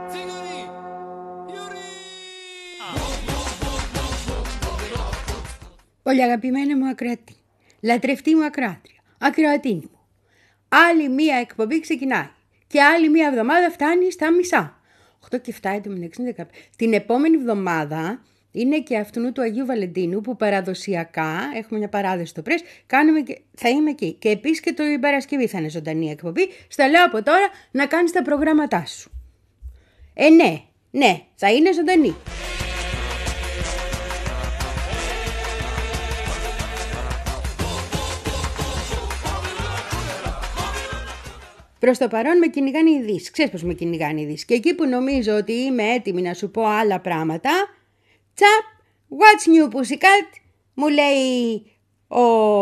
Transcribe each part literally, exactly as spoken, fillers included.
Πολύ αγαπημένη μου ακροατή, λατρευτή μου ακροάτρια, ακροατίνη μου. Άλλη μία εκπομπή ξεκινάει και άλλη μία εβδομάδα φτάνει στα μισά. οκτώ και επτά, εντωμεταξύ δεκαπέντε. Την επόμενη εβδομάδα είναι και αυτού του Αγίου Βαλεντίνου που παραδοσιακά, έχουμε μια παράδοση στο Πρέσ, κάνουμε και, θα είμαι εκεί. Και επίσης και την Παρασκευή θα είναι ζωντανή εκπομπή. Στα λέω από τώρα να κάνεις τα προγράμματά σου. Ε, ναι, ναι, θα είναι ζωντανή. Προς το παρόν με κυνηγάνε οι ειδήσεις. Ξέρεις πώς με κυνηγάνε οι ειδήσεις. Και εκεί που νομίζω ότι είμαι έτοιμη να σου πω άλλα πράγματα, τσαπ, what's new pussycat, μου λέει ο,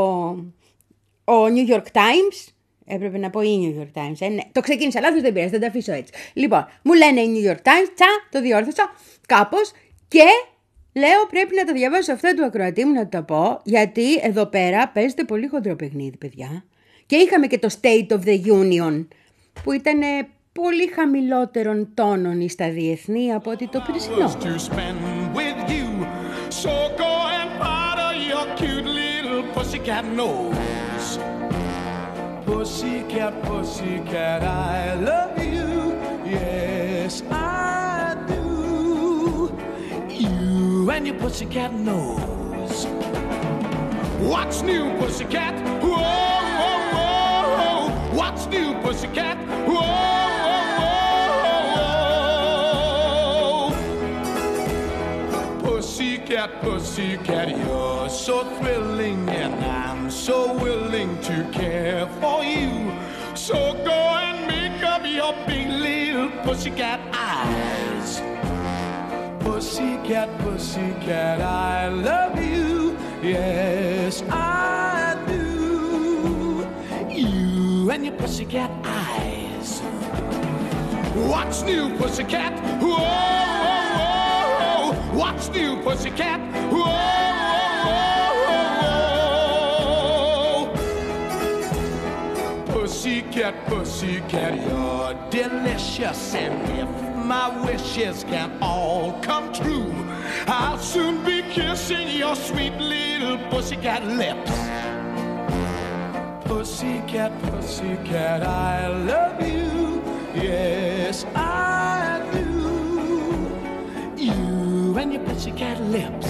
ο New York Times. Έπρεπε να πω η New York Times. Ε, ναι. Το ξεκίνησα λάθος, δεν πειράζει, θα τα αφήσω έτσι. Λοιπόν, μου λένε η New York Times, τσα, το διόρθωσα κάπως και λέω πρέπει να το διαβάσω αυτό του ακροατή μου να το πω, γιατί εδώ πέρα παίζεται πολύ χοντρό παιχνίδι, παιδιά. Και είχαμε και το State of the Union που ήταν πολύ χαμηλότερων τόνων στα διεθνή από ότι το περσινό. Pussycat, pussycat, I love you, yes I do. You and your pussycat nose. What's new, pussycat? Whoa, whoa, whoa. What's new, pussycat? Whoa, whoa, whoa. Pussycat, pussycat, you're so thrilling and I'm so willing to care for you. So go and make up your big little pussycat eyes. Pussycat, pussycat, I love you. Yes, I do. You and your pussycat eyes. What's new, pussycat? Whoa, whoa, whoa. What's new, pussycat? Whoa, whoa, whoa. Pussycat, pussycat, you're delicious, and if my wishes can all come true, I'll soon be kissing your sweet little pussycat lips. Pussycat, pussycat, I love you, yes I do. You and your pussycat lips.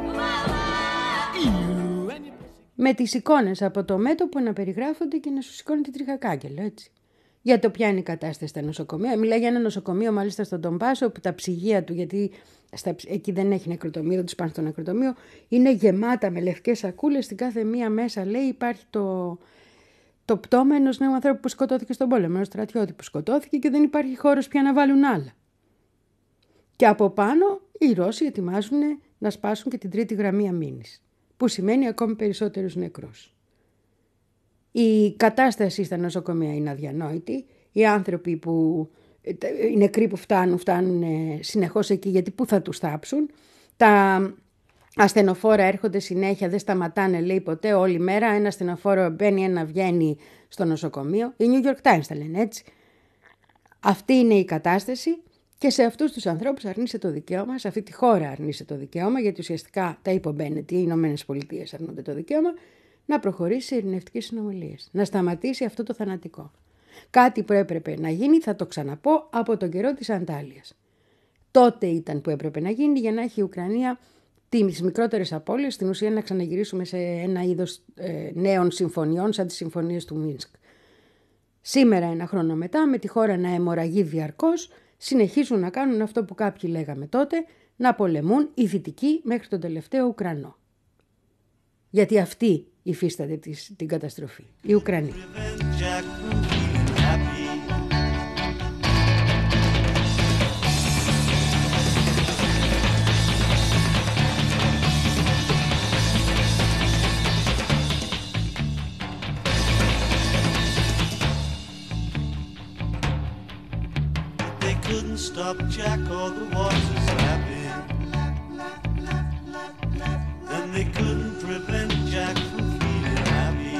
You and your pussycat... Με τις εικόνες από το μέτωπο να περιγράφονται και να σου σηκώνει την τριχακάκελο, έτσι. Για το ποια είναι η κατάσταση στα νοσοκομεία. Μιλάει για ένα νοσοκομείο μάλιστα στον Ντομπάσο που τα ψυγεία του, γιατί στα, εκεί δεν έχει νεκροτομείο, δεν τους πάνε στο νεκροτομείο, είναι γεμάτα με λευκές σακούλες. Στην κάθε μία μέσα λέει υπάρχει το, το πτώμα ενός νέου ανθρώπου που σκοτώθηκε στον πόλεμο, ενός στρατιώτη που σκοτώθηκε και δεν υπάρχει χώρος πια να βάλουν άλλα. Και από πάνω οι Ρώσοι ετοιμάζουν να σπάσουν και την τρίτη γραμμή αμήνης, που σημαίνει ακόμη περισσότερους νεκρούς. Η κατάσταση στα νοσοκομεία είναι αδιανόητη. Οι άνθρωποι που, οι νεκροί που φτάνουν, φτάνουν συνεχώς εκεί, γιατί πού θα τους θάψουν. Τα ασθενοφόρα έρχονται συνέχεια, δεν σταματάνε, λέει ποτέ, όλη μέρα. Ένα ασθενοφόρο μπαίνει, ένα βγαίνει στο νοσοκομείο. Οι New York Times τα λένε έτσι. Αυτή είναι η κατάσταση και σε αυτούς τους ανθρώπους αρνείσαι το δικαίωμα, σε αυτή τη χώρα αρνείσαι το δικαίωμα, γιατί ουσιαστικά τα είπε ο Μπένετ, οι Ηνωμένες Πολιτείες αρνούνται το δικαίωμα, να προχωρήσει σε ειρηνευτικές συνομιλίες, να σταματήσει αυτό το θανατικό. Κάτι που έπρεπε να γίνει, θα το ξαναπώ, από τον καιρό της Αντάλιας. Τότε ήταν που έπρεπε να γίνει για να έχει η Ουκρανία τις μικρότερες απώλειες, στην ουσία να ξαναγυρίσουμε σε ένα είδος ε, νέων συμφωνιών σαν τις συμφωνίες του Μίνσκ. Σήμερα, ένα χρόνο μετά, με τη χώρα να αιμορραγεί διαρκώς, συνεχίζουν να κάνουν αυτό που κάποιοι λέγαμε τότε, να πολεμούν οι Δυτικοί μέχρι τον τελευταίο Ουκρανό. Γιατί αυτοί υφίσταται την καταστροφή, οι Ουκρανοί. Stop Jack or the water's lapping, then they couldn't prevent Jack from feeling happy.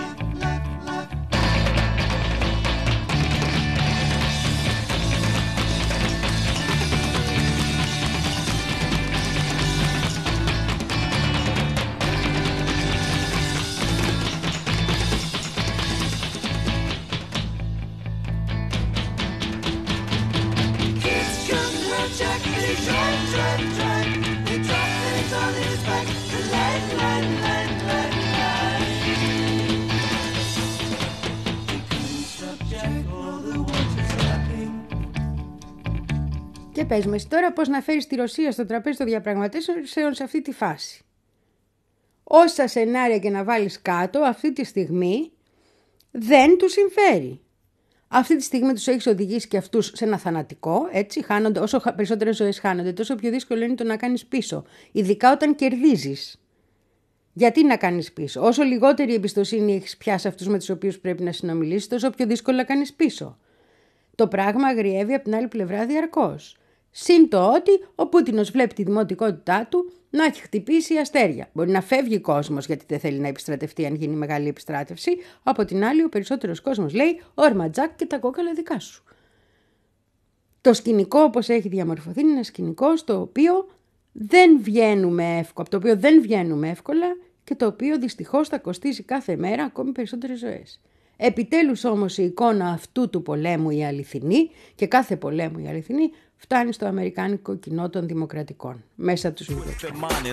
Και πες με εσύ τώρα πώς να φέρεις τη Ρωσία στο τραπέζι των διαπραγματεύσεων σε αυτή τη φάση. Όσα σενάρια και να βάλεις κάτω, αυτή τη στιγμή δεν τους συμφέρει. Αυτή τη στιγμή τους έχεις οδηγήσει και αυτούς σε ένα θανατικό, έτσι, χάνονται, όσο περισσότερες ζωές χάνονται, τόσο πιο δύσκολο είναι το να κάνεις πίσω, ειδικά όταν κερδίζεις. Γιατί να κάνεις πίσω? Όσο λιγότερη εμπιστοσύνη έχεις πια σε αυτούς με τους οποίους πρέπει να συνομιλήσεις, τόσο πιο δύσκολο να κάνεις πίσω. Το πράγμα αγριεύει από την άλλη πλευρά διαρκώς. Συν το ότι ο Πούτινος βλέπει τη δημοτικότητά του να έχει χτυπήσει αστέρια. Μπορεί να φεύγει κόσμος γιατί δεν θέλει να επιστρατευτεί αν γίνει μεγάλη επιστράτευση. Από την άλλη, ο περισσότερος κόσμος λέει όρμα τζακ και τα κόκαλα δικά σου. Το σκηνικό όπως έχει διαμορφωθεί είναι ένα σκηνικό στο οποίο δεν βγαίνουμε εύκολα, από το οποίο δεν βγαίνουμε εύκολα και το οποίο δυστυχώς θα κοστίζει κάθε μέρα ακόμη περισσότερες ζωές. Επιτέλους όμως η εικόνα αυτού του πολέμου η αληθινή και κάθε πολέμου η αληθινή φτάνει στο αμερικάνικο κοινό των δημοκρατικών μέσα από τους μικρούς.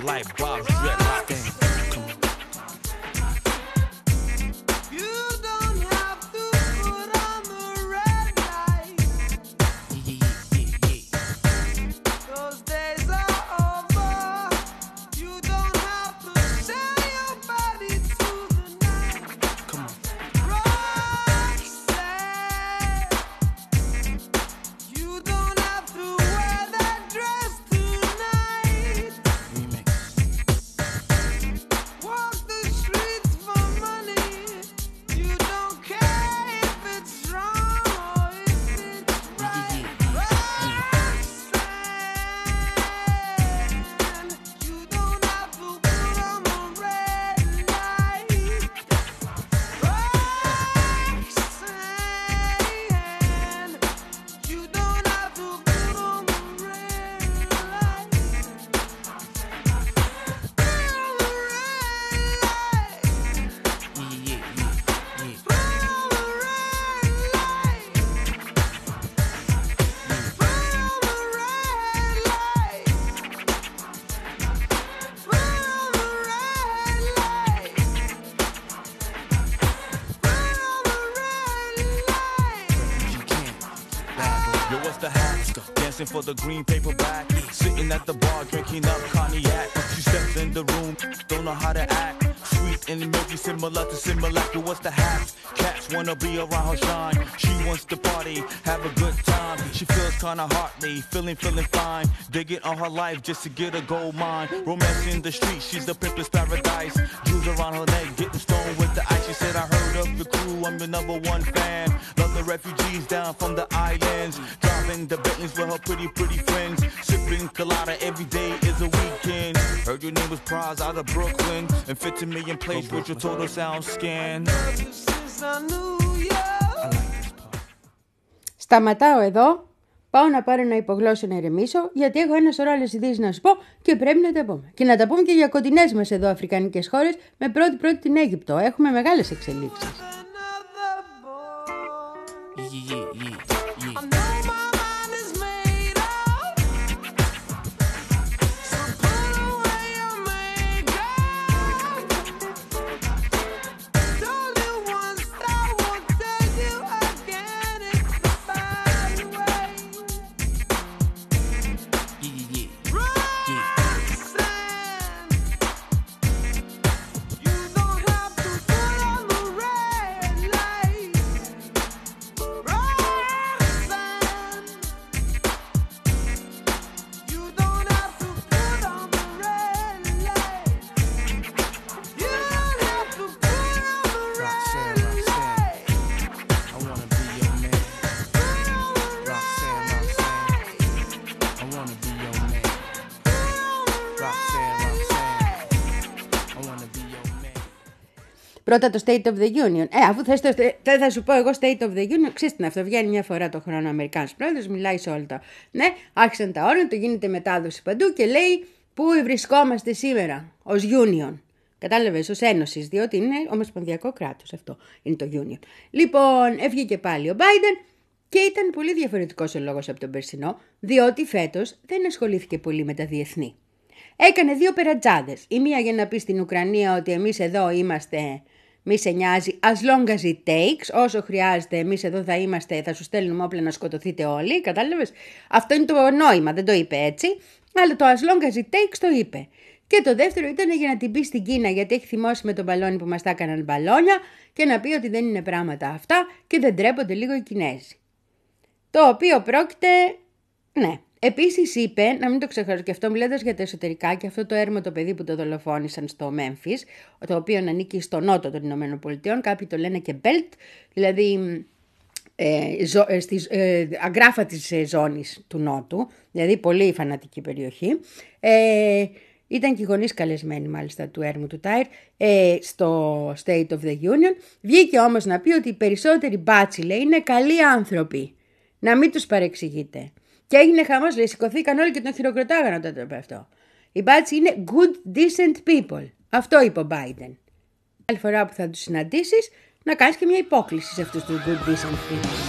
For the green paperback, sitting at the bar drinking up cognac. She steps in the room, don't know how to act. Sweet and milky, similar to Similac. What's the haps? Cats wanna be around her shine. She wants to party, have a good time. She feels kinda heartly, feeling, feeling fine. Digging on her life just to get a gold mine. Romance in the street, she's the pimple's paradise. Jewels around her neck, getting stoned with the ice. She said, I heard of the crew, I'm your number one fan. Love the refugees down from the islands. Driving the Bentleys with her pretty, pretty friends. Sipping colada every day is a weekend. Heard your name was Prize out of Brooklyn. And fifteen million plays with your total sound scan. Σταματάω εδώ. Πάω να πάρω ένα υπογλώσσιο να ηρεμήσω, γιατί έχω ένα σωρό άλλες ειδήσεις να σου πω και πρέπει να τα πούμε. Και να τα πούμε και για κοντινές μας εδώ αφρικανικές χώρες, με πρώτη-πρώτη την Αίγυπτο. Έχουμε μεγάλες εξελίξεις. Yeah, yeah, yeah. Πρώτα το State of the Union. Ε, αφού θες το, δεν θα σου πω εγώ State of the Union, ξέρεις τι είναι αυτό. Βγαίνει μια φορά το χρόνο ο Αμερικάνος πρόεδρος, μιλάει σε όλα τα. Ναι, άρχισαν τα όρια, το γίνεται μετάδοση παντού και λέει πού βρισκόμαστε σήμερα ως Union. Κατάλαβες, ως Ένωσης, διότι είναι ομοσπονδιακό κράτος αυτό. Είναι το Union. Λοιπόν, έφυγε και πάλι ο Biden και ήταν πολύ διαφορετικός ο λόγος από τον περσινό, διότι φέτος δεν ασχολήθηκε πολύ με τα διεθνή. Έκανε δύο περατζάδες. Η μία για να πει στην Ουκρανία ότι εμείς εδώ είμαστε Μη σε νοιάζει, as long as it takes, όσο χρειάζεται, εμείς εδώ θα είμαστε, θα σου στέλνουμε όπλα να σκοτωθείτε όλοι, κατάλαβες. Αυτό είναι το νόημα, δεν το είπε έτσι, αλλά το as long as it takes το είπε. Και το δεύτερο ήταν για να την πει στην Κίνα, γιατί έχει θυμώσει με τον μπαλόνι που μας τα έκαναν μπαλόνια, και να πει ότι δεν είναι πράγματα αυτά και δεν τρέπονται λίγο οι Κινέζοι. Το οποίο πρόκειται, ναι. Επίσης είπε, να μην το ξεχάσω και αυτό μιλώντας για τα εσωτερικά, και αυτό το έρμο το παιδί που το δολοφόνησαν στο Μέμφις, το οποίο ανήκει στο νότο των Ηνωμένων Πολιτειών, κάποιοι το λένε και Belt, δηλαδή ε, ζω, ε, στις, ε, αγκράφα της ε, ζώνης του νότου, δηλαδή πολύ φανατική περιοχή. Ε, ήταν και οι γονείς καλεσμένοι μάλιστα του έρμου του Τάιρ ε, στο State of the Union. Βγήκε όμως να πει ότι οι περισσότεροι μπάτσι, λέει, είναι καλοί άνθρωποι, να μην τους παρεξηγείτε. Και έγινε χαμός, λέει, σηκωθήκαν όλοι και τον χειροκροτάγανε όταν το είπε αυτό. Οι μπάτσι είναι good, decent people. Αυτό είπε ο Biden. Άλλη φορά που θα τους συναντήσεις, να κάνεις και μια υπόκληση σε αυτούς τους good, decent people.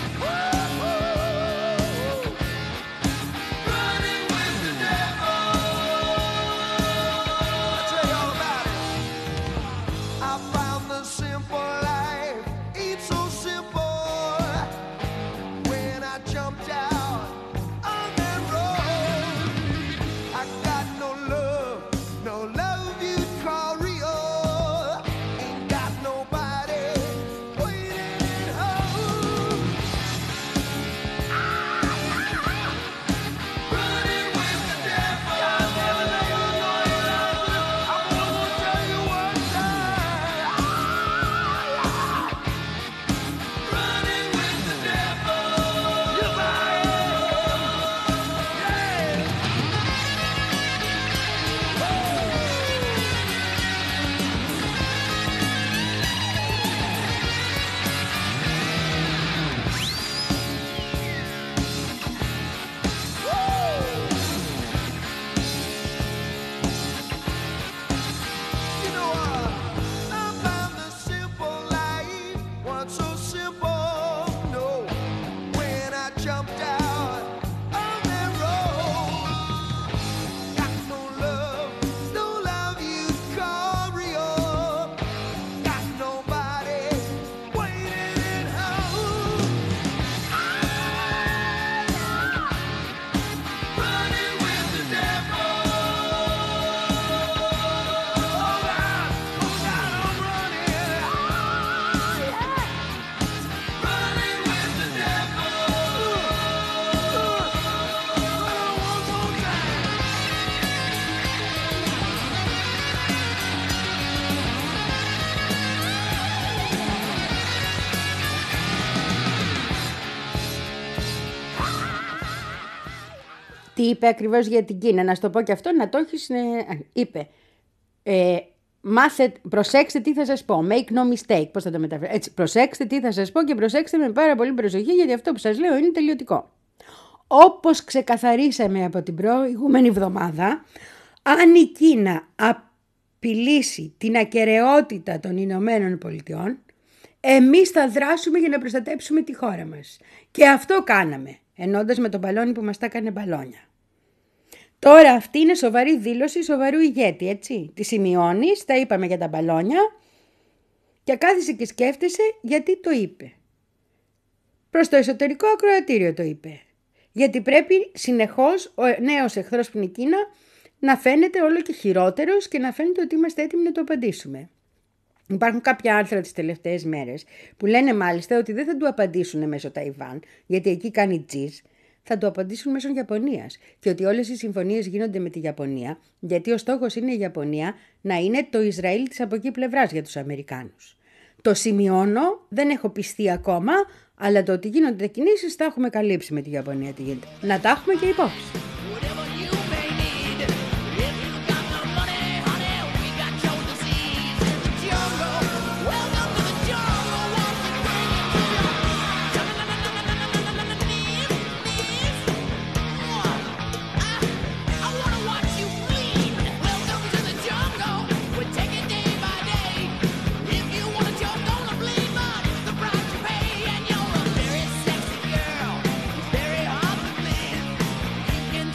Τι είπε ακριβώς για την Κίνα, να σου το πω και αυτό, να το έχεις, ε, είπε, ε, μάθε, προσέξτε τι θα σας πω, make no mistake, πώς θα το μεταφέρω, έτσι, προσέξτε τι θα σας πω και προσέξτε με πάρα πολύ προσοχή, γιατί αυτό που σας λέω είναι τελειωτικό. Όπως ξεκαθαρίσαμε από την προηγούμενη εβδομάδα, αν η Κίνα απειλήσει την ακεραιότητα των Ηνωμένων Πολιτειών, εμείς θα δράσουμε για να προστατέψουμε τη χώρα μας. Και αυτό κάναμε, ενώντας με τον μπαλόνι που μας τα έκανε μπαλόνια. Τώρα αυτή είναι σοβαρή δήλωση σοβαρού ηγέτη, έτσι. Τη σημειώνεις, τα είπαμε για τα μπαλόνια και κάθισε και σκέφτεσαι γιατί το είπε. Προς το εσωτερικό ακροατήριο το είπε. Γιατί πρέπει συνεχώς ο νέος εχθρός που είναι η Κίνα να φαίνεται όλο και χειρότερος και να φαίνεται ότι είμαστε έτοιμοι να το απαντήσουμε. Υπάρχουν κάποια άρθρα τις τελευταίες μέρες που λένε μάλιστα ότι δεν θα του απαντήσουν μέσω Ταϊβάν, γιατί εκεί κάνει τζιζ, θα του απαντήσουν μέσω Ιαπωνίας. Και ότι όλες οι συμφωνίες γίνονται με τη Ιαπωνία, γιατί ο στόχος είναι η Ιαπωνία να είναι το Ισραήλ της από εκεί πλευράς για τους Αμερικάνους. Το σημειώνω, δεν έχω πιστεί ακόμα, αλλά το ότι γίνονται κινήσεις τα έχουμε καλύψει με τη Ιαπωνία τι γίνεται. Να τα έχουμε και υπόψη. Can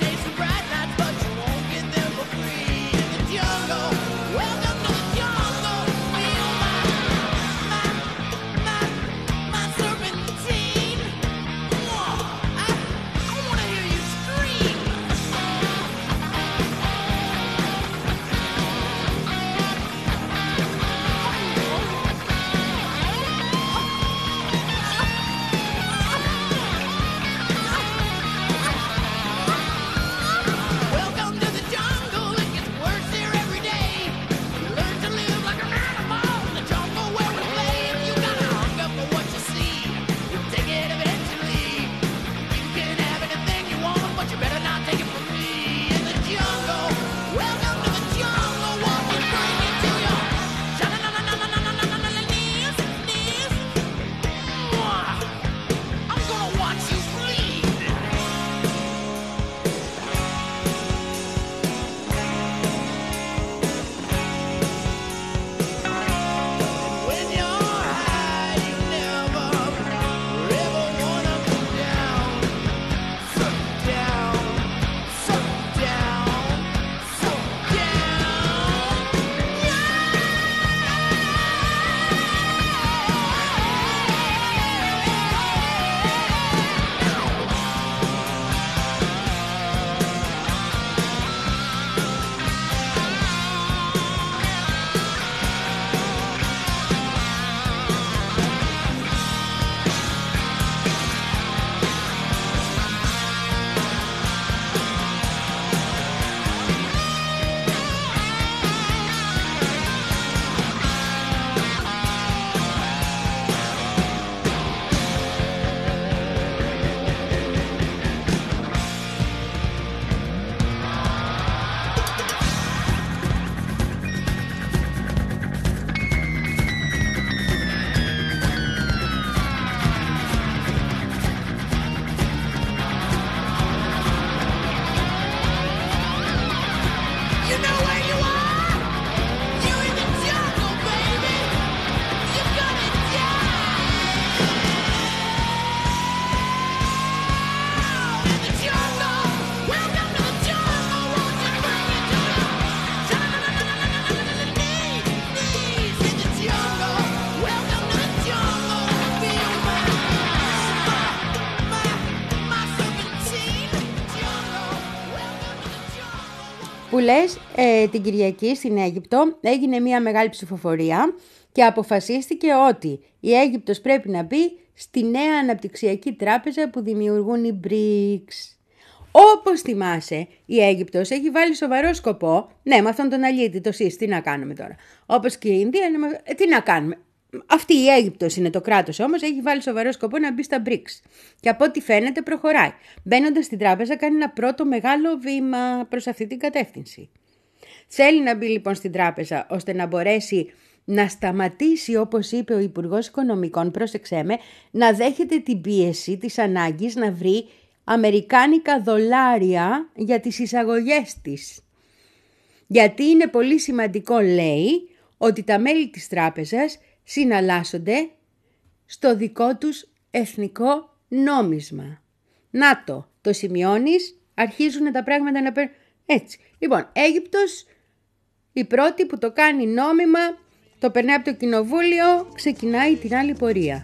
που λες, ε, την Κυριακή στην Αίγυπτο έγινε μια μεγάλη ψηφοφορία και αποφασίστηκε ότι η Αίγυπτος πρέπει να μπει στη νέα αναπτυξιακή τράπεζα που δημιουργούν οι μπρικς. Όπως θυμάσαι, η Αίγυπτος έχει βάλει σοβαρό σκοπό, ναι, με αυτόν τον αλήτη, το ΣΥΣ, τι να κάνουμε τώρα. Όπως και η Ινδία, ε, τι να κάνουμε. Αυτή η Αίγυπτος είναι το κράτος όμως, έχει βάλει σοβαρό σκοπό να μπει στα μπρικς. Και από ό,τι φαίνεται προχωράει. Μπαίνοντας στην τράπεζα κάνει ένα πρώτο μεγάλο βήμα προς αυτή την κατεύθυνση. Θέλει να μπει λοιπόν στην τράπεζα ώστε να μπορέσει να σταματήσει, όπως είπε ο Υπουργός Οικονομικών, πρόσεξέ με, να δέχεται την πίεση της ανάγκης να βρει αμερικάνικα δολάρια για τις εισαγωγές της. Γιατί είναι πολύ σημαντικό, λέει, ότι τα μέλη της τράπεζας συναλλάσσονται στο δικό τους εθνικό νόμισμα. Να το, το σημειώνεις, αρχίζουν τα πράγματα να παίρνουν. Έτσι. Λοιπόν, Αίγυπτος, η πρώτη που το κάνει νόμιμα, το περνάει από το κοινοβούλιο, ξεκινάει την άλλη πορεία.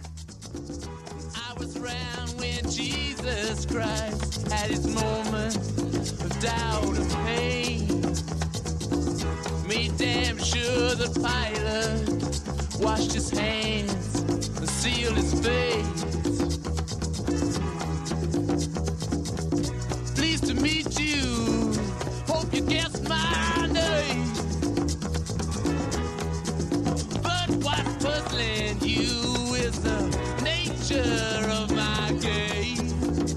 Washed his hands and sealed his face. Pleased to meet you. Hope you guessed my name. But what's puzzling you is the nature of my game.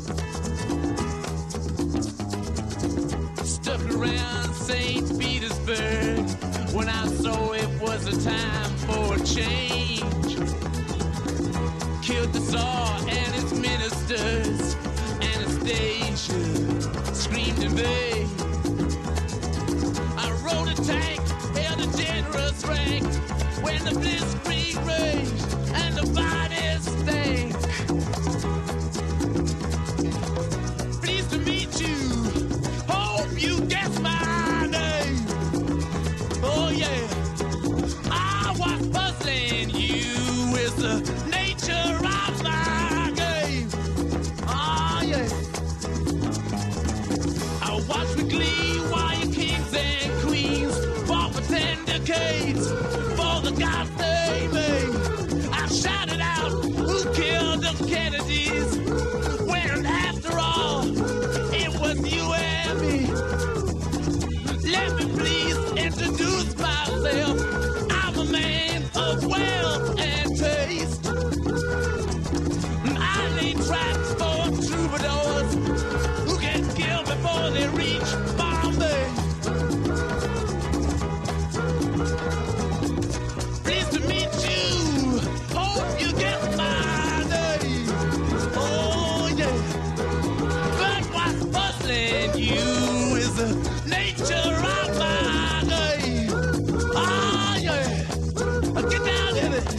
Stuck around Saint Petersburg when I saw it was a time for a change. Killed the Tsar and his ministers. Anastasia screamed in vain. I rode a tank, held a generous rank when the blitzkrieg raged and the bodies stank. Pleased to meet you. Hope you guess my name. Oh yeah. The nature of my game. Oh yeah. I watch with glee while your kings and queens fought for ten decades for the gods they made. I shouted out, who killed the Kennedys? When after all, it was you and me. Let me please introduce myself. I'm a man of wealth and taste. I lay traps for troubadours who get killed before they reach Bombay. Pleased to meet you. Hope you get my name. Oh yeah. But what's puzzling you is the nature of my game. Oh yeah. Get down in it.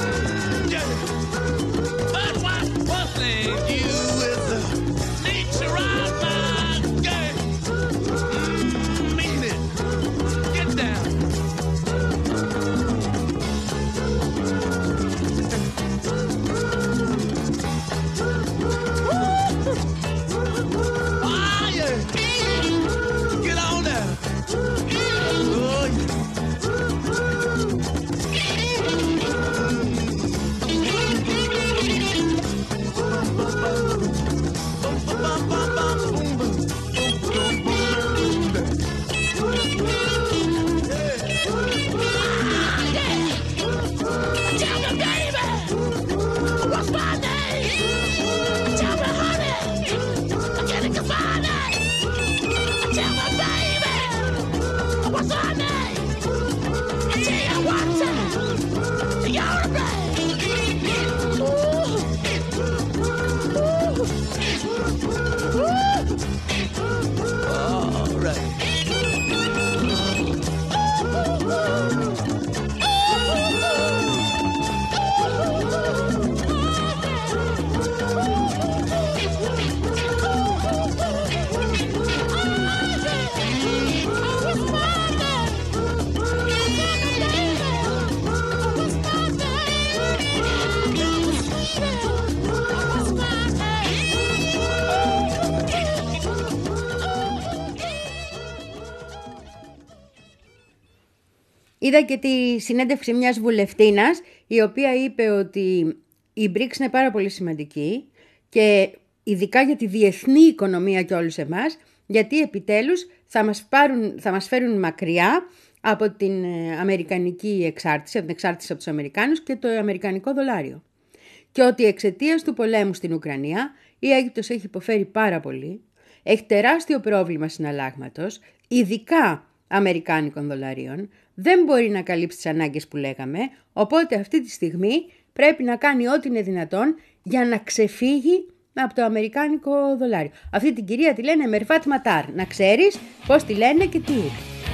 Nature Είδα και τη συνέντευξη μιας βουλευτίνας, η οποία είπε ότι η μπρικς είναι πάρα πολύ σημαντική και ειδικά για τη διεθνή οικονομία και όλους εμάς, γιατί επιτέλους θα μας, πάρουν, θα μας φέρουν μακριά από την αμερικανική εξάρτηση, από την εξάρτηση από τους Αμερικάνους και το αμερικανικό δολάριο. Και ότι εξαιτίας του πολέμου στην Ουκρανία η Αίγυπτος έχει υποφέρει πάρα πολύ, έχει τεράστιο πρόβλημα συναλλάγματος, ειδικά αμερικάνικων δολαρίων, δεν μπορεί να καλύψει τις ανάγκες που λέγαμε, οπότε αυτή τη στιγμή πρέπει να κάνει ό,τι είναι δυνατόν για να ξεφύγει από το αμερικάνικο δολάριο. Αυτή την κυρία τη λένε Μερφάτ Ματάρ, να ξέρεις πώς τη λένε και τι είπε.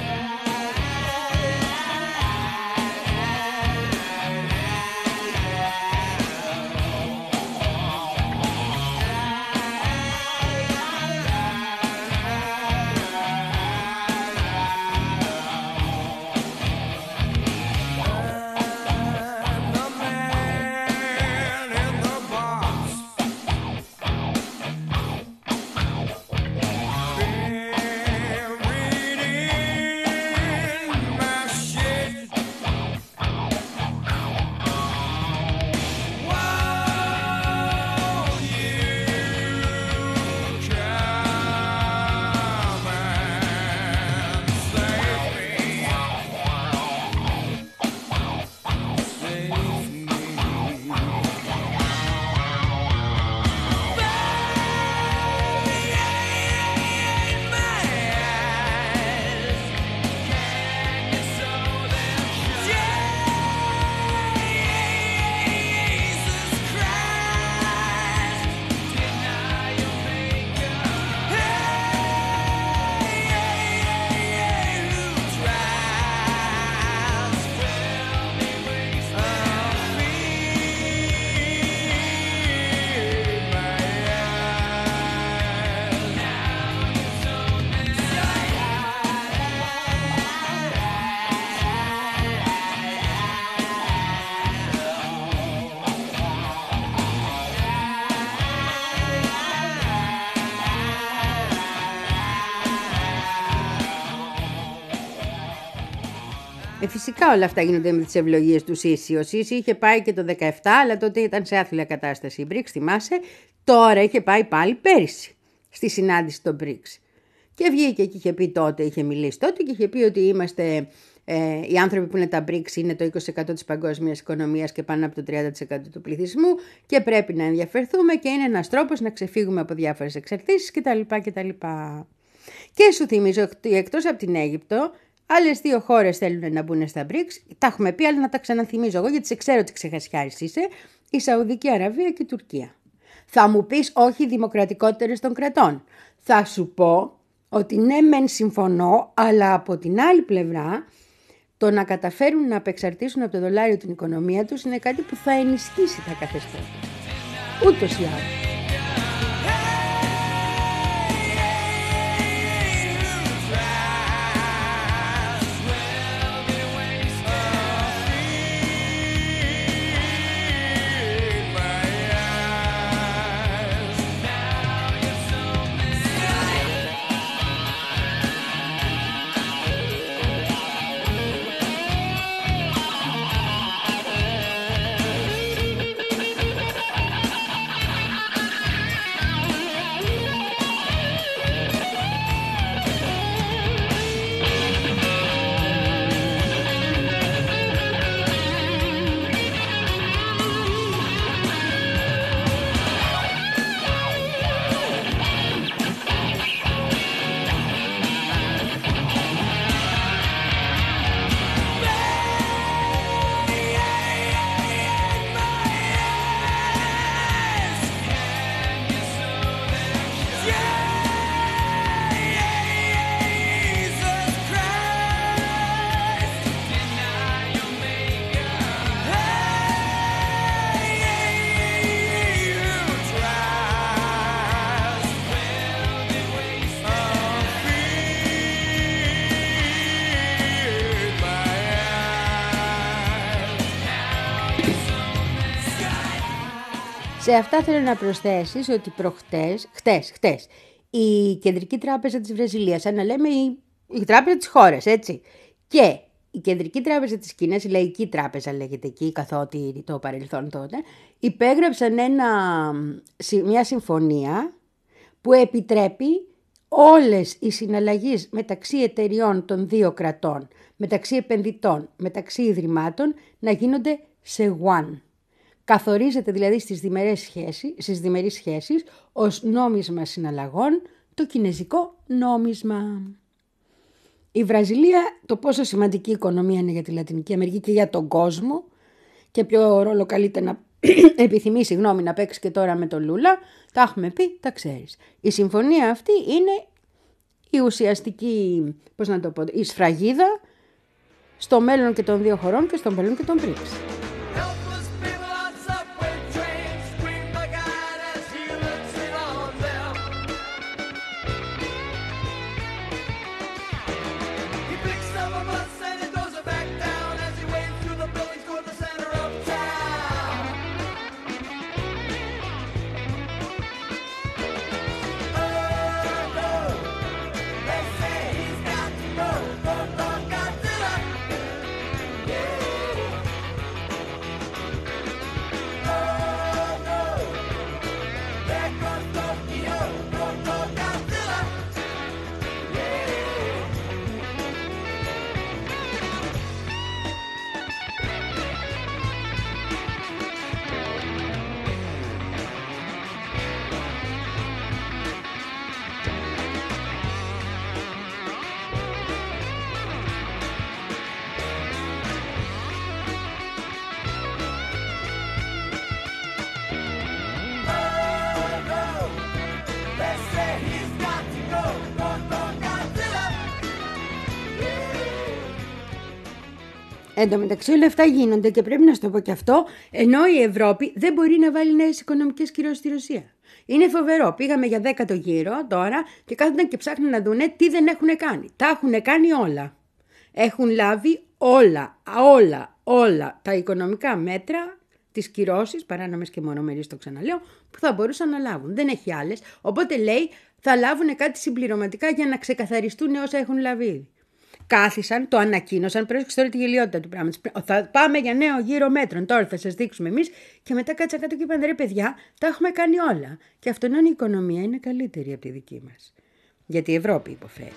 Ε, φυσικά όλα αυτά γίνονται με τις ευλογίες του Σίση. Ο Σίση είχε πάει και το δεκαεπτά, αλλά τότε ήταν σε άθλια κατάσταση η μπρικς, θυμάσαι. Τώρα είχε πάει πάλι πέρυσι στη συνάντηση των μπρικς. Και βγήκε και είχε πει τότε, είχε μιλήσει τότε και είχε πει ότι είμαστε, ε, οι άνθρωποι που είναι τα μπρικς είναι το είκοσι τοις εκατό της παγκόσμιας οικονομίας και πάνω από το τριάντα τοις εκατό του πληθυσμού και πρέπει να ενδιαφερθούμε και είναι ένας τρόπος να ξεφύγουμε από διάφορες εξαρτήσεις κτλ. κτλ. Και σου θυμίζω ότι εκτός από την Αίγυπτο, άλλες δύο χώρες θέλουν να μπουν στα μπρικς. Τα έχουμε πει, αλλά να τα ξαναθυμίζω εγώ, γιατί σε ξέρω ότι ξεχασιάρης είσαι. Η Σαουδική Αραβία και η Τουρκία. Θα μου πεις όχι δημοκρατικότερες των κρατών. Θα σου πω ότι ναι μεν συμφωνώ, αλλά από την άλλη πλευρά το να καταφέρουν να απεξαρτήσουν από το δολάριο την οικονομία τους είναι κάτι που θα ενισχύσει τα καθεστώτα. Ούτως ή άλλως. Σε αυτά θέλω να προσθέσεις ότι προχτές, χτες, χτες, η Κεντρική Τράπεζα της Βραζιλίας, σαν να λέμε η, η τράπεζα της χώρας, έτσι, και η Κεντρική Τράπεζα της Κίνας, η Λαϊκή Τράπεζα λέγεται εκεί, καθότι το παρελθόν τότε, υπέγραψαν ένα, μια συμφωνία που επιτρέπει όλες οι συναλλαγές μεταξύ εταιριών των δύο κρατών, μεταξύ επενδυτών, μεταξύ ιδρυμάτων, να γίνονται σε yuan. Καθορίζεται δηλαδή στις διμερείς σχέσεις, στις διμερείς σχέσεις ως νόμισμα συναλλαγών το κινέζικο νόμισμα. Η Βραζιλία, το πόσο σημαντική οικονομία είναι για τη Λατινική Αμερική και για τον κόσμο, και ποιο ρόλο καλείται να επιθυμεί, συγγνώμη, να παίξει και τώρα με τον Λούλα, τα έχουμε πει, τα ξέρεις. Η συμφωνία αυτή είναι η ουσιαστική, πώς να το πω, η σφραγίδα στο μέλλον και των δύο χωρών και στο μέλλον και των μπρικς. Εν τω μεταξύ όλα αυτά γίνονται και πρέπει να σου το πω και αυτό, ενώ η Ευρώπη δεν μπορεί να βάλει νέες οικονομικές κυρώσεις στη Ρωσία. Είναι φοβερό. Πήγαμε για δέκατο γύρο τώρα και κάθονταν και ψάχνουν να δούνε τι δεν έχουν κάνει. Τα έχουν κάνει όλα. Έχουν λάβει όλα, όλα, όλα τα οικονομικά μέτρα, τις κυρώσεις, παράνομες και μονομερείς το ξαναλέω, που θα μπορούσαν να λάβουν. Δεν έχει άλλες. Οπότε λέει θα λάβουν κάτι συμπληρωματικά για να ξεκαθαριστούν όσα έχουν λάβει. Κάθισαν, το ανακοίνωσαν, πρόσεξε τώρα τη γελιότητα του πράγματος. Θα πάμε για νέο γύρο μέτρων. Τώρα θα σας δείξουμε εμείς. Και μετά κάτσαν κάτω και είπαν: ρε παιδιά, τα έχουμε κάνει όλα. Και αυτό είναι η οικονομία, είναι καλύτερη από τη δική μας. Γιατί η Ευρώπη υποφέρει.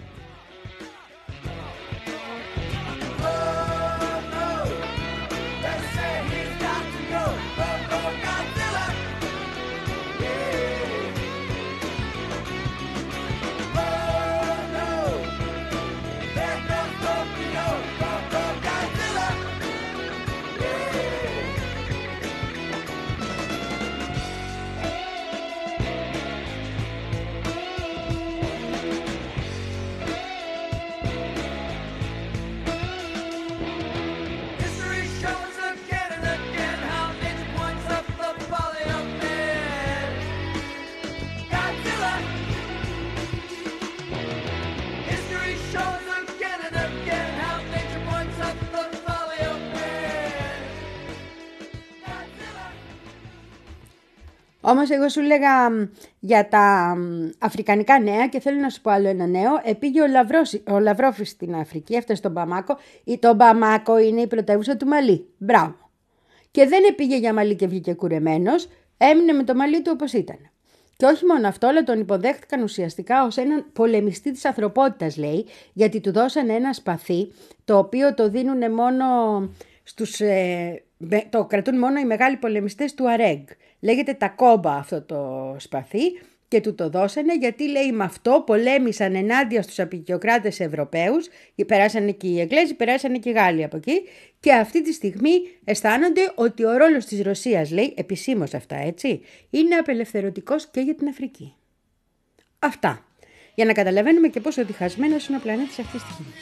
Όμως εγώ σου λέγα για τα αφρικανικά νέα και θέλω να σου πω άλλο ένα νέο. Επήγε ο, Λαυρός, ο Λαυρόφης στην Αφρική, έφτασε στον Μπαμάκο. Το Μπαμάκο είναι η πρωτεύουσα του Μαλί. Μπράβο. Και δεν επήγε για Μαλί και βγήκε κουρεμένος, έμεινε με το Μαλί του όπως ήταν. Και όχι μόνο αυτό, αλλά τον υποδέχτηκαν ουσιαστικά ως έναν πολεμιστή της ανθρωπότητας, λέει, γιατί του δώσανε ένα σπαθί, το οποίο το δίνουν μόνο στους... Ε, το κρατούν μόνο οι μεγάλοι πολεμιστές του Αρέγ. Λέγεται τα κόμπα αυτό το σπαθί και του το δώσανε γιατί λέει με αυτό πολέμησαν ενάντια στους αποικιοκράτες Ευρωπαίους, περάσανε και οι Εγγλέζοι, περάσανε και οι Γάλλοι από εκεί και αυτή τη στιγμή αισθάνονται ότι ο ρόλος της Ρωσίας, λέει, επισήμως αυτά έτσι, είναι απελευθερωτικός και για την Αφρική. Αυτά. Για να καταλαβαίνουμε και πόσο διχασμένος είναι ο πλανήτης αυτή τη στιγμή.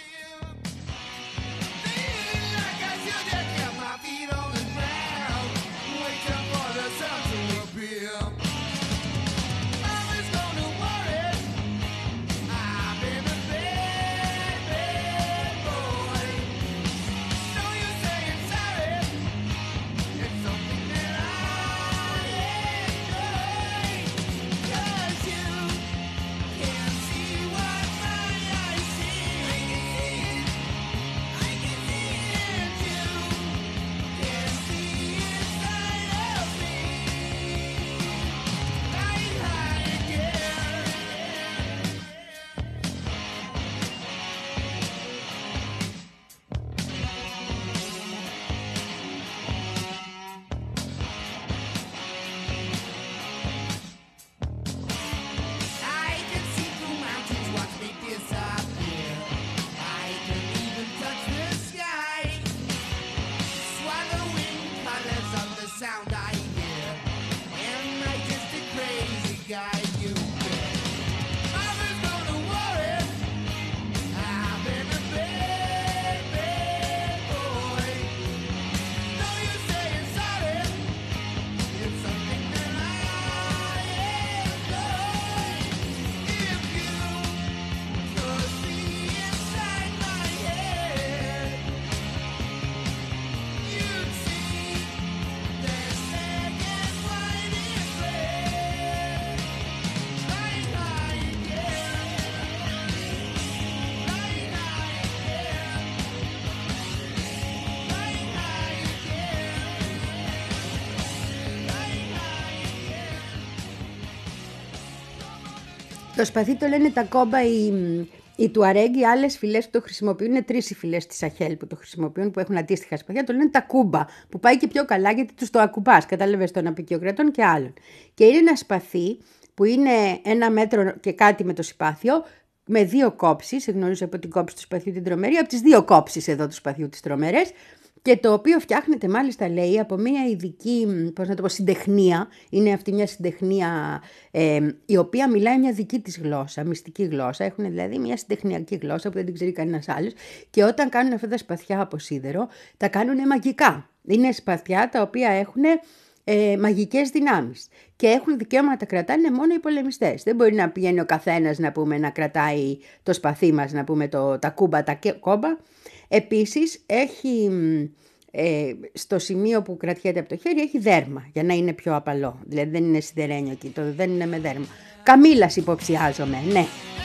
Το σπαθί το λένε τα κόμπα οι, οι Τουαρέγγ, οι άλλες φυλές που το χρησιμοποιούν, είναι τρεις οι φυλές της Σαχέλ που το χρησιμοποιούν, που έχουν αντίστοιχα σπαθιά, το λένε τα κούμπα, που πάει και πιο καλά γιατί τους το ακουμπάς, κατάλαβες, των απεικιοκρατών και άλλων. Και είναι ένα σπαθί που είναι ένα μέτρο και κάτι με το συπάθιο, με δύο κόψεις, εγνωρίζω από την κόψη του σπαθιού την τρομερή, από τις δύο κόψεις εδώ του σπαθιού τις τρομερές, και το οποίο φτιάχνεται μάλιστα, λέει, από μια ειδική, πώς να το πω, συντεχνία. Είναι αυτή μια συντεχνία ε, η οποία μιλάει μια δική της γλώσσα, μυστική γλώσσα. Έχουν δηλαδή μια συντεχνιακή γλώσσα που δεν την ξέρει κανένας άλλος. Και όταν κάνουν αυτά τα σπαθιά από σίδερο, τα κάνουν μαγικά. Είναι σπαθιά τα οποία έχουν ε, μαγικές δυνάμεις. Και έχουν δικαίωμα να τα κρατάνε μόνο οι πολεμιστές. Δεν μπορεί να πηγαίνει ο καθένας, να πούμε, να κρατάει το σπαθί μας, να πούμε το, τα κούμπα, τα κόμπα. Επίσης έχει ε, στο σημείο που κρατιέται από το χέρι έχει δέρμα για να είναι πιο απαλό. Δηλαδή δεν είναι σιδερένιο εκεί, το, δεν είναι με δέρμα. Καμήλας υποψιάζομαι, ναι.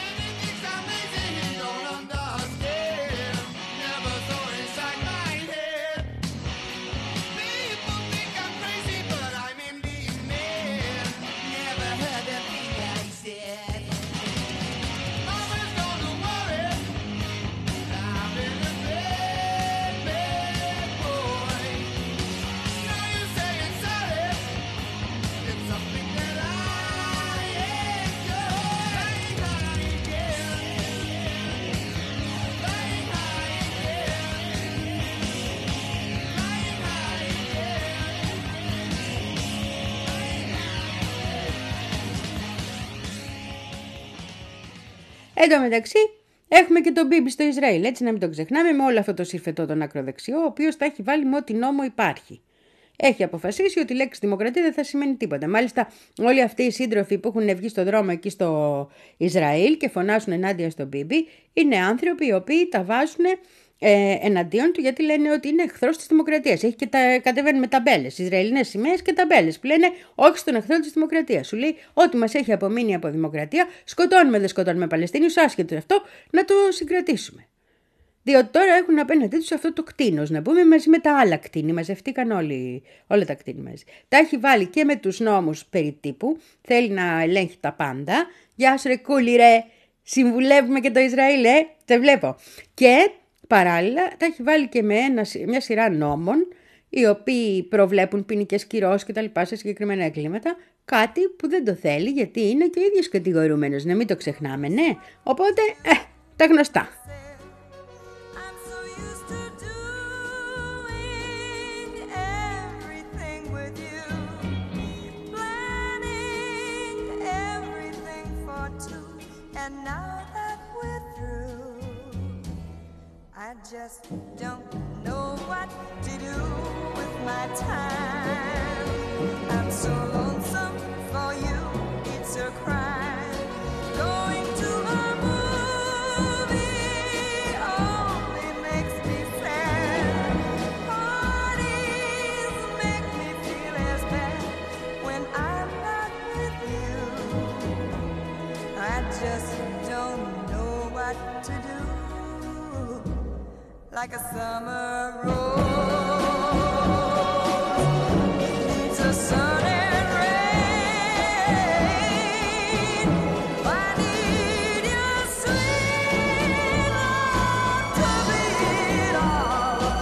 Εν τω μεταξύ, έχουμε και τον Μπίμπι στο Ισραήλ, έτσι να μην τον ξεχνάμε, με όλο αυτό το συρφετό τον ακροδεξιό, ο οποίος τα έχει βάλει με ό,τι νόμο υπάρχει. Έχει αποφασίσει ότι η λέξη δημοκρατία δεν θα σημαίνει τίποτα. Μάλιστα, όλοι αυτοί οι σύντροφοι που έχουν βγει στον δρόμο εκεί στο Ισραήλ και φωνάσουν ενάντια στον Μπίμπι, είναι άνθρωποι οι οποίοι τα βάζουν ε, εναντίον του, γιατί λένε ότι είναι εχθρός της δημοκρατίας. Έχει και τα, κατεβαίνουν με ταμπέλες, Ισραηλινές σημαίες και ταμπέλες που λένε όχι στον εχθρό της δημοκρατίας. Σου λέει ό,τι μας έχει απομείνει από δημοκρατία, σκοτώνουμε, δεν σκοτώνουμε Παλαιστίνιους, άσχετο αυτό, να το συγκρατήσουμε. Διότι τώρα έχουν απέναντί τους αυτό το κτήνος, να πούμε, μαζί με τα άλλα κτήνη. Μαζευτήκαν όλοι, όλα τα κτήνη μαζί. Τα έχει βάλει και με τους νόμους περί τύπου. Θέλει να ελέγχει τα πάντα. Γεια σου ρε κούλι ρε, συμβουλεύουμε και το Ισραήλ, ε, τε βλέπω. Και παράλληλα τα έχει βάλει και με ένα, μια σειρά νόμων, οι οποίοι προβλέπουν ποινικές κυρώσεις και τα λοιπά σε συγκεκριμένα εγκλήματα. Κάτι που δεν το θέλει, γιατί είναι και ο ίδιος κατηγορούμενος, να μην το ξεχνάμε, ναι. Οπότε, ε, τα γνωστά. I just don't know what to do with my time. I'm so lonesome for you, it's a crime. Going to a movie only makes me sad. Parties make me feel as bad when I'm not with you. I just don't know what to do. Like a summer rose needs a sun and rain. I need your sweet love to beat all the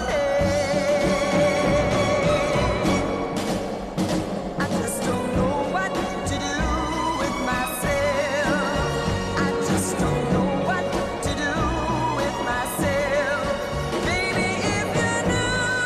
pain. I just don't know what to do with myself. I just don't know what to do with myself. Baby, if you knew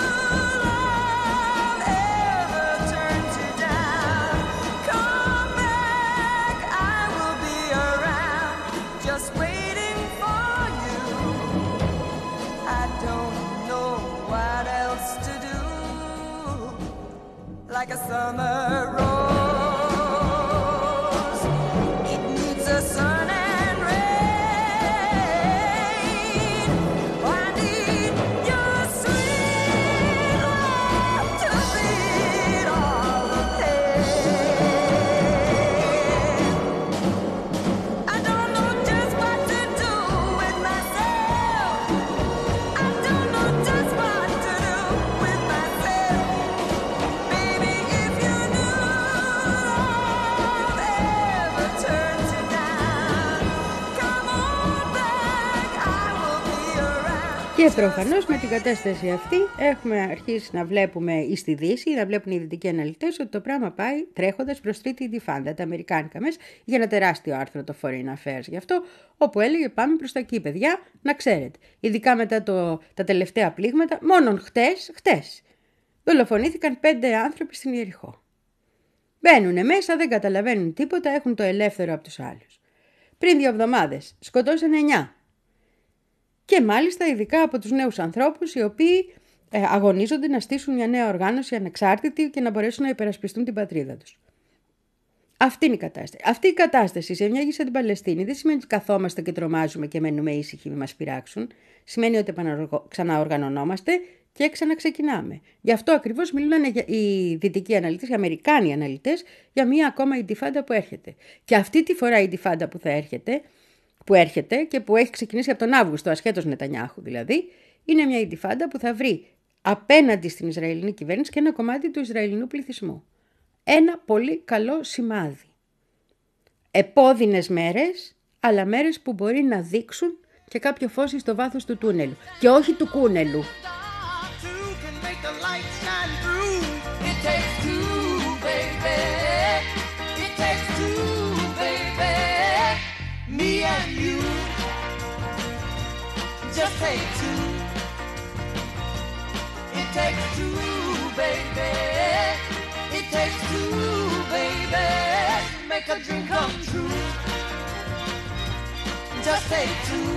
Και προφανώς με την κατάσταση αυτή έχουμε αρχίσει να βλέπουμε στη Δύση, να βλέπουν οι δυτικοί αναλυτές ότι το πράγμα πάει τρέχοντας προς τρίτη ιντιφάντα, τα αμερικάνικα μέσα, για ένα τεράστιο άρθρο το Foreign Affairs γι' αυτό, όπου έλεγε πάμε προς τα εκεί παιδιά, να ξέρετε. Ειδικά μετά το, τα τελευταία πλήγματα, μόνον χτες, χτες, δολοφονήθηκαν πέντε άνθρωποι στην Ιεριχώ. Μπαίνουνε μέσα, δεν καταλαβαίνουν τίποτα, έχουν το ελεύθερο από τους άλλους. Πριν δύο εβδομάδες σκοτώσαν εννιά. Και μάλιστα ειδικά από τους νέους ανθρώπους οι οποίοι ε, αγωνίζονται να στήσουν μια νέα οργάνωση ανεξάρτητη και να μπορέσουν να υπερασπιστούν την πατρίδα τους. Αυτή είναι η κατάσταση. Αυτή η κατάσταση σε μια γη σαν την Παλαιστίνη δεν σημαίνει ότι καθόμαστε και τρομάζουμε και μένουμε ήσυχοι μη μας πειράξουν. Σημαίνει ότι ξαναοργανωνόμαστε και ξαναξεκινάμε. Γι' αυτό ακριβώς μιλάνε οι δυτικοί αναλυτές, οι Αμερικάνοι αναλυτές, για μια ακόμα ιντιφάντα που έρχεται. Και αυτή τη φορά η ιντιφάντα που θα έρχεται, που έρχεται και που έχει ξεκινήσει από τον Αύγουστο, ασχέτως Νετανιάχου δηλαδή, είναι μια ιντιφάντα που θα βρει απέναντι στην Ισραηλινή κυβέρνηση και ένα κομμάτι του Ισραηλινού πληθυσμού. Ένα πολύ καλό σημάδι. Επώδυνες μέρες, αλλά μέρες που μπορεί να δείξουν και κάποιο φως στο βάθος του τούνελου και όχι του κούνελου. Just take two. It takes two, baby. It takes two, baby. Make a dream come true. Just take two.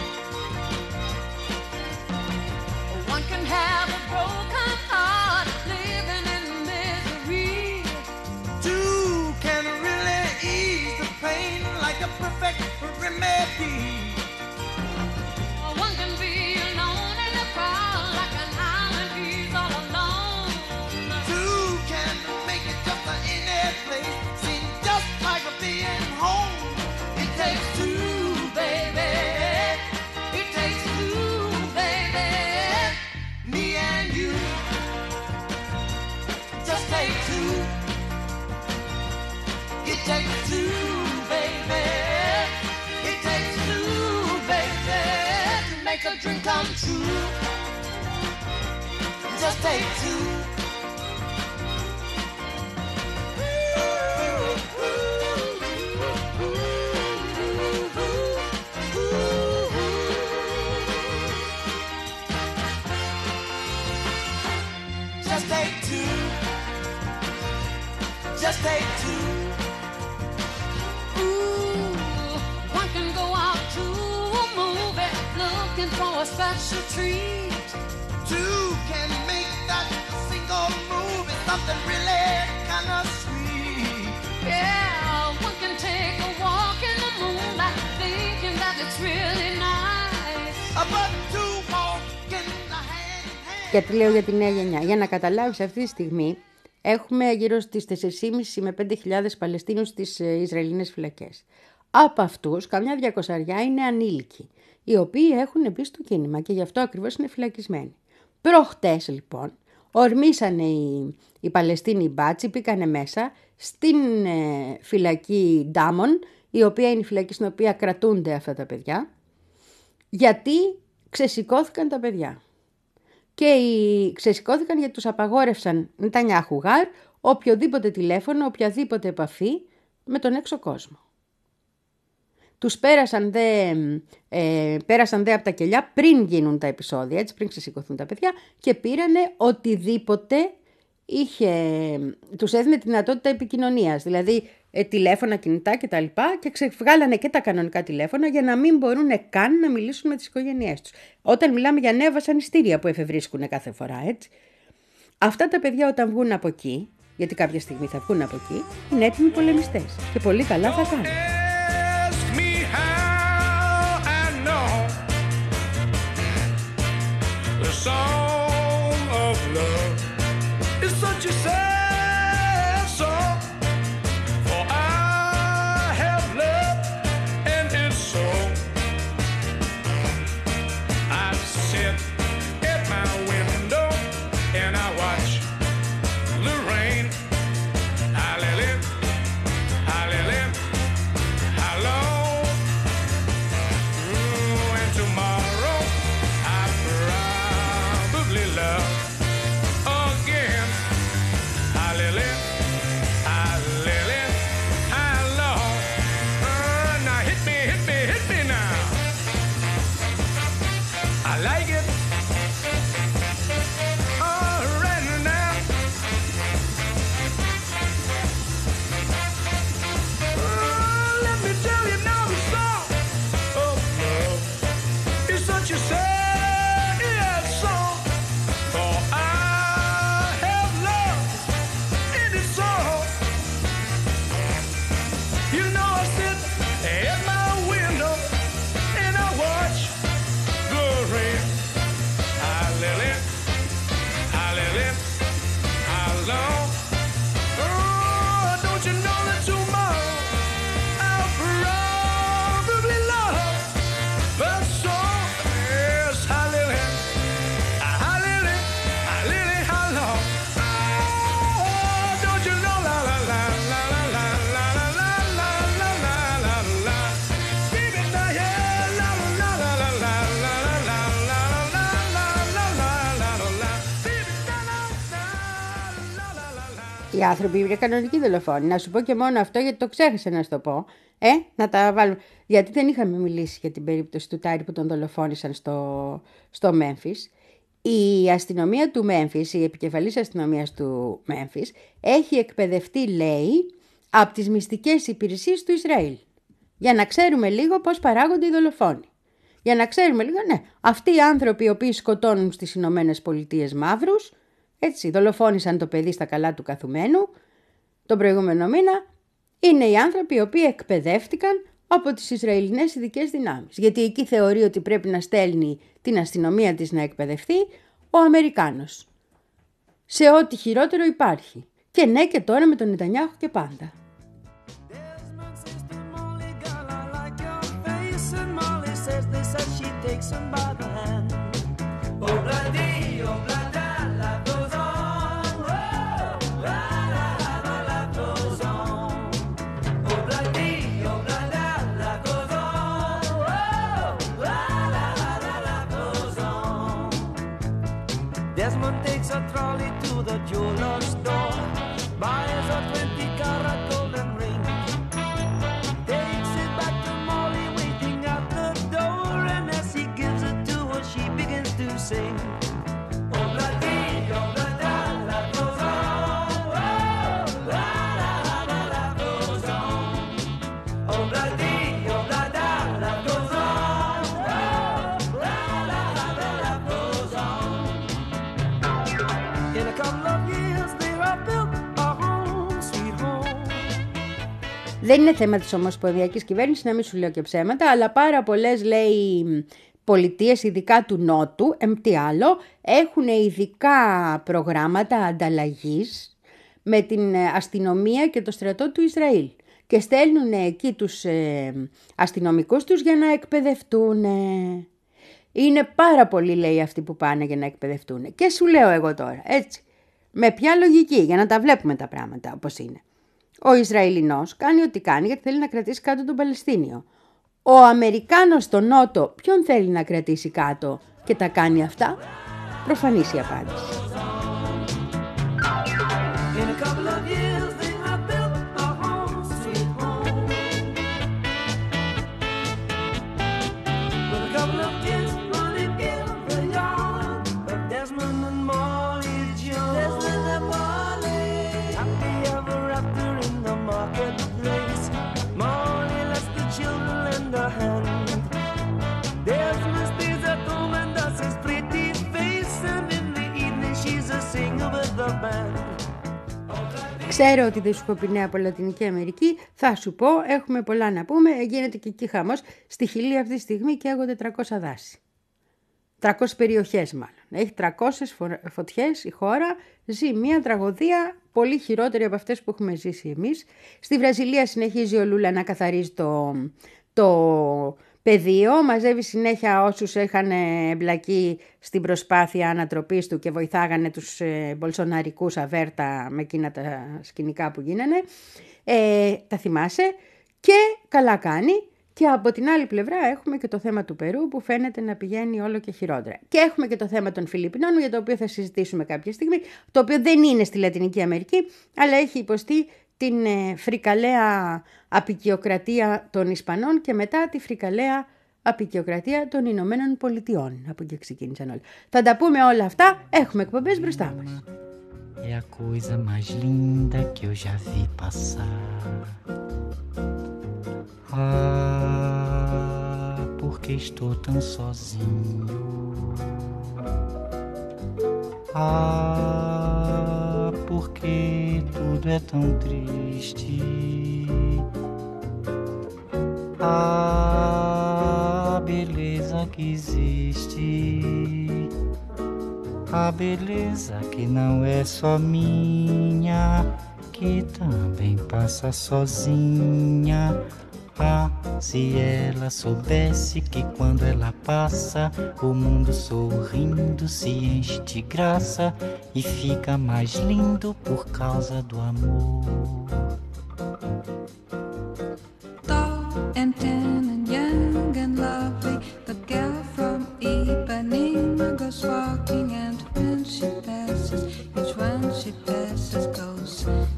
One can have a broken heart, living in misery. Two can really ease the pain like a perfect remedy. A dream come true. Just take two. Just take two. Just take two. Ooh, one can go out to for a special treat. Two can make that single move. It's something really kind of sweet. Yeah, one can take a walk in the moonlight, thinking that it's really nice. But two walk in the hand in hand. Γιατί λέω για τη νέα γενιά. Για να καταλάβεις, αυτή τη στιγμή έχουμε γύρω στις τέσσερις και μισή με πέντε χιλιάδες Παλαιστίνους στις Ισραηλινές φυλακές. Από αυτούς, καμιά διακοσαριά είναι ανήλικοι, οι οποίοι έχουν μπει στο κίνημα και γι' αυτό ακριβώς είναι φυλακισμένοι. Προχτές λοιπόν ορμήσανε οι, οι Παλαιστίνοι μπάτσοι, μπήκανε μέσα στην ε, φυλακή Ντάμον, η οποία είναι η φυλακή στην οποία κρατούνται αυτά τα παιδιά, γιατί ξεσηκώθηκαν τα παιδιά. Και οι, ξεσηκώθηκαν γιατί τους απαγόρευσαν Νετανιάχου Γάρ οποιοδήποτε τηλέφωνο, οποιαδήποτε επαφή με τον έξω κόσμο. Τους πέρασαν δε, ε, πέρασαν δε από τα κελιά πριν γίνουν τα επεισόδια, έτσι, πριν ξεσηκωθούν τα παιδιά, και πήρανε οτιδήποτε είχε, τους έδινε τη δυνατότητα επικοινωνίας, δηλαδή ε, τηλέφωνα, κινητά κτλ. Και ξεβγάλανε και τα κανονικά τηλέφωνα για να μην μπορούν καν να μιλήσουν με τις οικογένειές τους. Όταν μιλάμε για νέα βασανιστήρια που εφευρίσκουν κάθε φορά, έτσι. Αυτά τα παιδιά όταν βγουν από εκεί, γιατί κάποια στιγμή θα βγουν από εκεί, είναι έτοιμοι πολεμιστές και πολύ καλά θα κάνουν. Song of love is such a sad song, for I have loved and it's so. I sit at my window and I watch the rain. Hallelujah, hallelujah, hello. Ooh, and tomorrow I pray Οι άνθρωποι είναι κανονικοί δολοφόνοι. Να σου πω και μόνο αυτό, γιατί το ξέχασα να σου το πω. Ε, να τα βάλω. Γιατί δεν είχαμε μιλήσει για την περίπτωση του Τάρι που τον δολοφόνησαν στο, στο Μέμφις. Η αστυνομία του Μέμφις, η επικεφαλής αστυνομίας του Μέμφις, έχει εκπαιδευτεί, λέει, από τις μυστικές υπηρεσίες του Ισραήλ. Για να ξέρουμε λίγο πώς παράγονται οι δολοφόνοι. Για να ξέρουμε λίγο, ναι, αυτοί οι άνθρωποι οι οποίοι σκοτώνουν στις Ηνωμένες Πολιτείες μαύρους, έτσι, δολοφόνησαν το παιδί στα καλά του καθουμένου τον προηγούμενο μήνα, είναι οι άνθρωποι οι οποίοι εκπαιδεύτηκαν από τις Ισραηλινές ειδικές δυνάμεις. Γιατί εκεί θεωρεί ότι πρέπει να στέλνει την αστυνομία της να εκπαιδευτεί ο Αμερικάνος. Σε ό,τι χειρότερο υπάρχει. Και ναι, και τώρα με τον Νετανιάχου και πάντα. Desmond takes a trolley to the jeweler's store, buys a twenty carat golden ring, takes it back to Molly waiting at the door, and as he gives it to her she begins to sing. Δεν είναι θέμα της ομοσπονδιακής κυβέρνησης, να μην σου λέω και ψέματα, αλλά πάρα πολλές, λέει, πολιτείες, ειδικά του Νότου, εμ τι άλλο, έχουν ειδικά προγράμματα ανταλλαγής με την αστυνομία και το στρατό του Ισραήλ. Και στέλνουν εκεί τους ε, αστυνομικούς τους για να εκπαιδευτούν. Είναι πάρα πολλοί, λέει, αυτοί που πάνε για να εκπαιδευτούν. Και σου λέω εγώ τώρα, έτσι, με ποια λογική, για να τα βλέπουμε τα πράγματα όπως είναι. Ο Ισραηλινός κάνει ό,τι κάνει γιατί θέλει να κρατήσει κάτω τον Παλαιστίνιο. Ο Αμερικάνος στο Νότο ποιον θέλει να κρατήσει κάτω και τα κάνει αυτά? Προφανής η απάντηση. Ξέρω ότι δεν σου έχω πει νέα από Λατινική Αμερική, θα σου πω, έχουμε πολλά να πούμε, γίνεται και εκεί χαμός. Στη Χιλή αυτή τη στιγμή καίγονται τριακόσια δάση. τριακόσιες περιοχές μάλλον. Έχει τριακόσιες φωτιές η χώρα, ζει μια τραγωδία πολύ χειρότερη από αυτές που έχουμε ζήσει εμείς. Στη Βραζιλία συνεχίζει ο Λούλα να καθαρίζει το, το πεδίο, μαζεύει συνέχεια όσους είχαν εμπλακεί στην προσπάθεια ανατροπής του και βοηθάγανε τους ε, μπολσοναρικούς αβέρτα με εκείνα τα σκηνικά που γίνανε. Ε, τα θυμάσαι και καλά κάνει. Και από την άλλη πλευρά έχουμε και το θέμα του Περού που φαίνεται να πηγαίνει όλο και χειρότερα. Και έχουμε και το θέμα των Φιλιππινών, για το οποίο θα συζητήσουμε κάποια στιγμή, το οποίο δεν είναι στη Λατινική Αμερική, αλλά έχει υποστεί την ε, φρικαλαία απικιοκρατία των Ισπανών και μετά τη φρικαλαία απικιοκρατία των Ηνωμένων Πολιτειών. Από εκεί ξεκίνησαν όλα. Θα τα πούμε όλα αυτά, έχουμε εκπομπές μπροστά μας. É a coisa mais linda que eu já vi passar. Ah, porque estou tão sozinho. Ah, porque tudo é tão triste. Ah, beleza que existe. A beleza que não é só minha, que também passa sozinha. Ah, se ela soubesse que quando ela passa, o mundo sorrindo se enche de graça e fica mais lindo por causa do amor. Tall and tan and young and lovely, the girl from Ipanema goes walking, and when she passes, each one she passes goes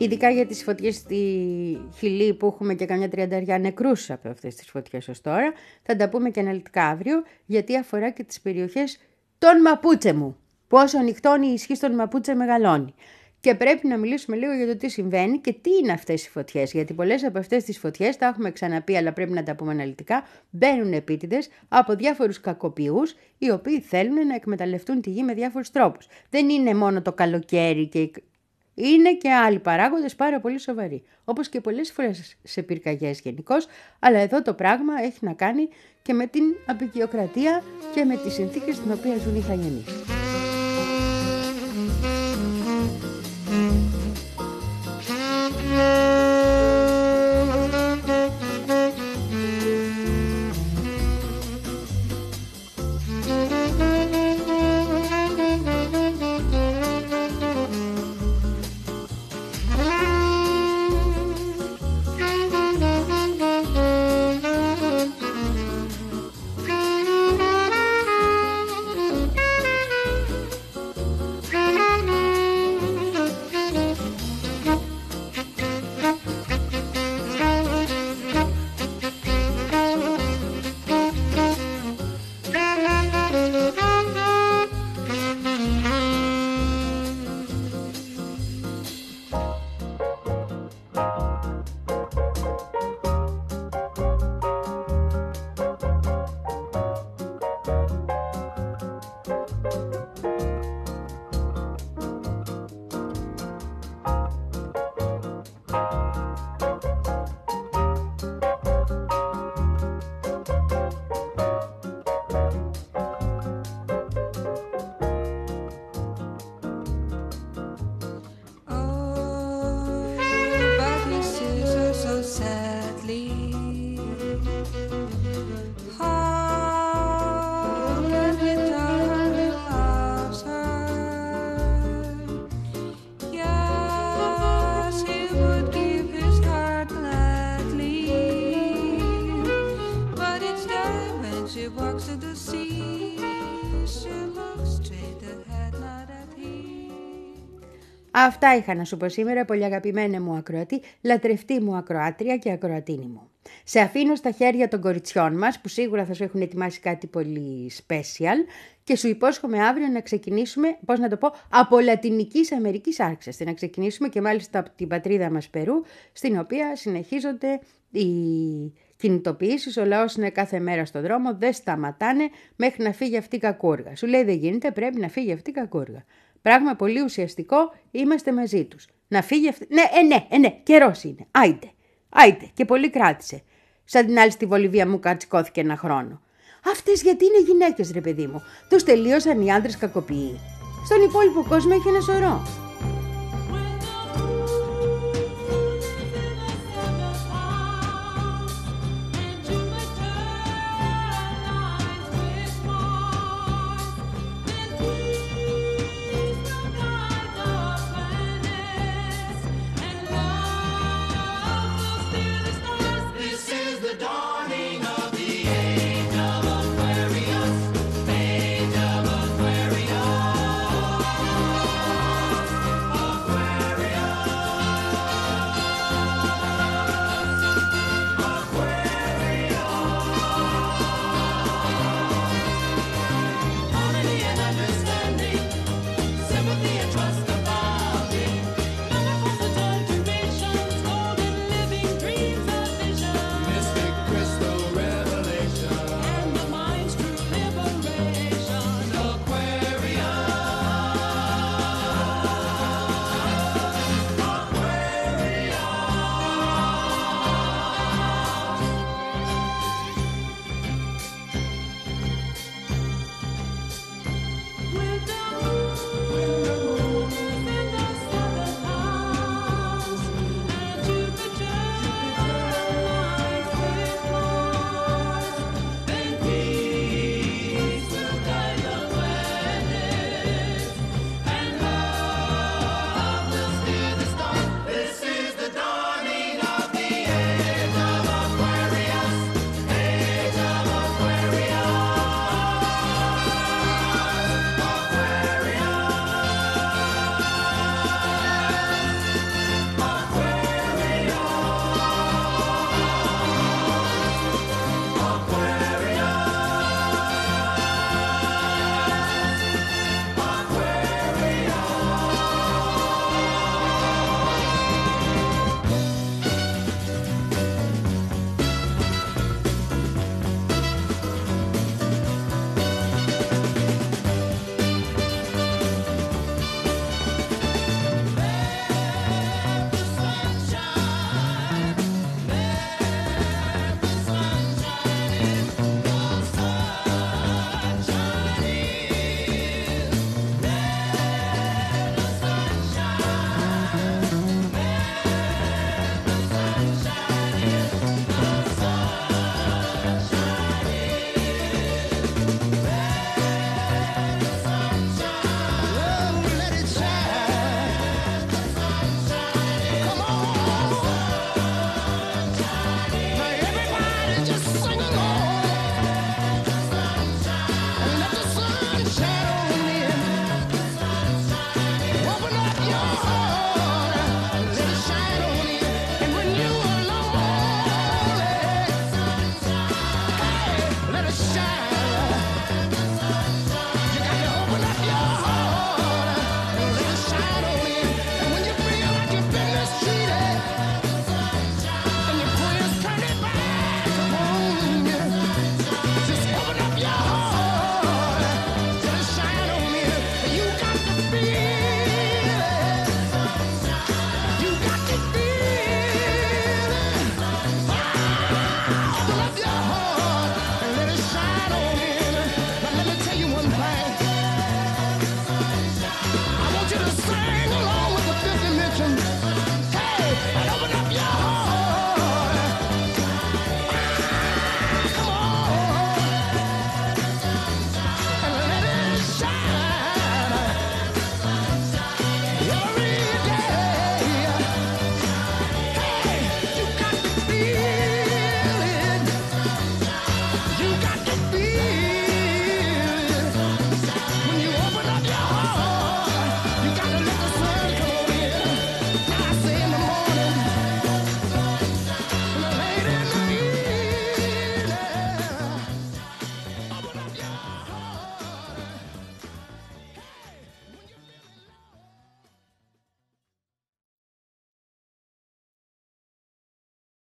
Ειδικά για τις φωτιές στη Χιλή που έχουμε και καμιά τριανταριά νεκρούς από αυτές τις φωτιές ως τώρα. Θα τα πούμε και αναλυτικά αύριο, γιατί αφορά και τις περιοχές των Μαπούτσε μου. Πόσο ανοιχτώνει η ισχύ των Μαπούτσε μεγαλώνει. Και πρέπει να μιλήσουμε λίγο για το τι συμβαίνει και τι είναι αυτές οι φωτιές. Γιατί πολλές από αυτές τις φωτιές, τα έχουμε ξαναπεί, αλλά πρέπει να τα πούμε αναλυτικά, μπαίνουν επίτηδες από διάφορους κακοποιούς, οι οποίοι θέλουν να εκμεταλλευτούν τη γη με διάφορους τρόπους. Δεν είναι μόνο το καλοκαίρι και είναι και άλλοι παράγοντες πάρα πολύ σοβαροί. Όπως και πολλές φορές σε πυρκαγιές γενικώς, αλλά εδώ το πράγμα έχει να κάνει και με την αποικιοκρατία και με τις συνθήκες στην οποία ζουν οι Ιθαγενείς. Αυτά είχα να σου πω σήμερα, πολύ αγαπημένη μου ακροατή, λατρευτή μου ακροάτρια και ακροατίνη μου. Σε αφήνω στα χέρια των κοριτσιών μας, που σίγουρα θα σου έχουν ετοιμάσει κάτι πολύ special, και σου υπόσχομαι αύριο να ξεκινήσουμε, πώς να το πω, από Λατινικής Αμερικής Άρξας. Να ξεκινήσουμε και μάλιστα από την πατρίδα μας Περού, στην οποία συνεχίζονται οι κινητοποιήσεις, ο λαός είναι κάθε μέρα στον δρόμο, δεν σταματάνε μέχρι να φύγει αυτή η κακούργα. Σου λέει δεν γίνεται, πρέπει να φύγει αυτή η κακούργα. Πράγμα πολύ ουσιαστικό, είμαστε μαζί τους. Να φύγει αυτή... Ναι, ε, ναι, ε, ναι, καιρός είναι. Άιντε, άιντε, και πολύ κράτησε. Σαν την άλλη στη Βολιβία μου κατσικώθηκε ένα χρόνο. Αυτές γιατί είναι γυναίκες, ρε παιδί μου. Τους τελείωσαν οι άντρες κακοποιοί. Στον υπόλοιπο κόσμο έχει ένα σωρό.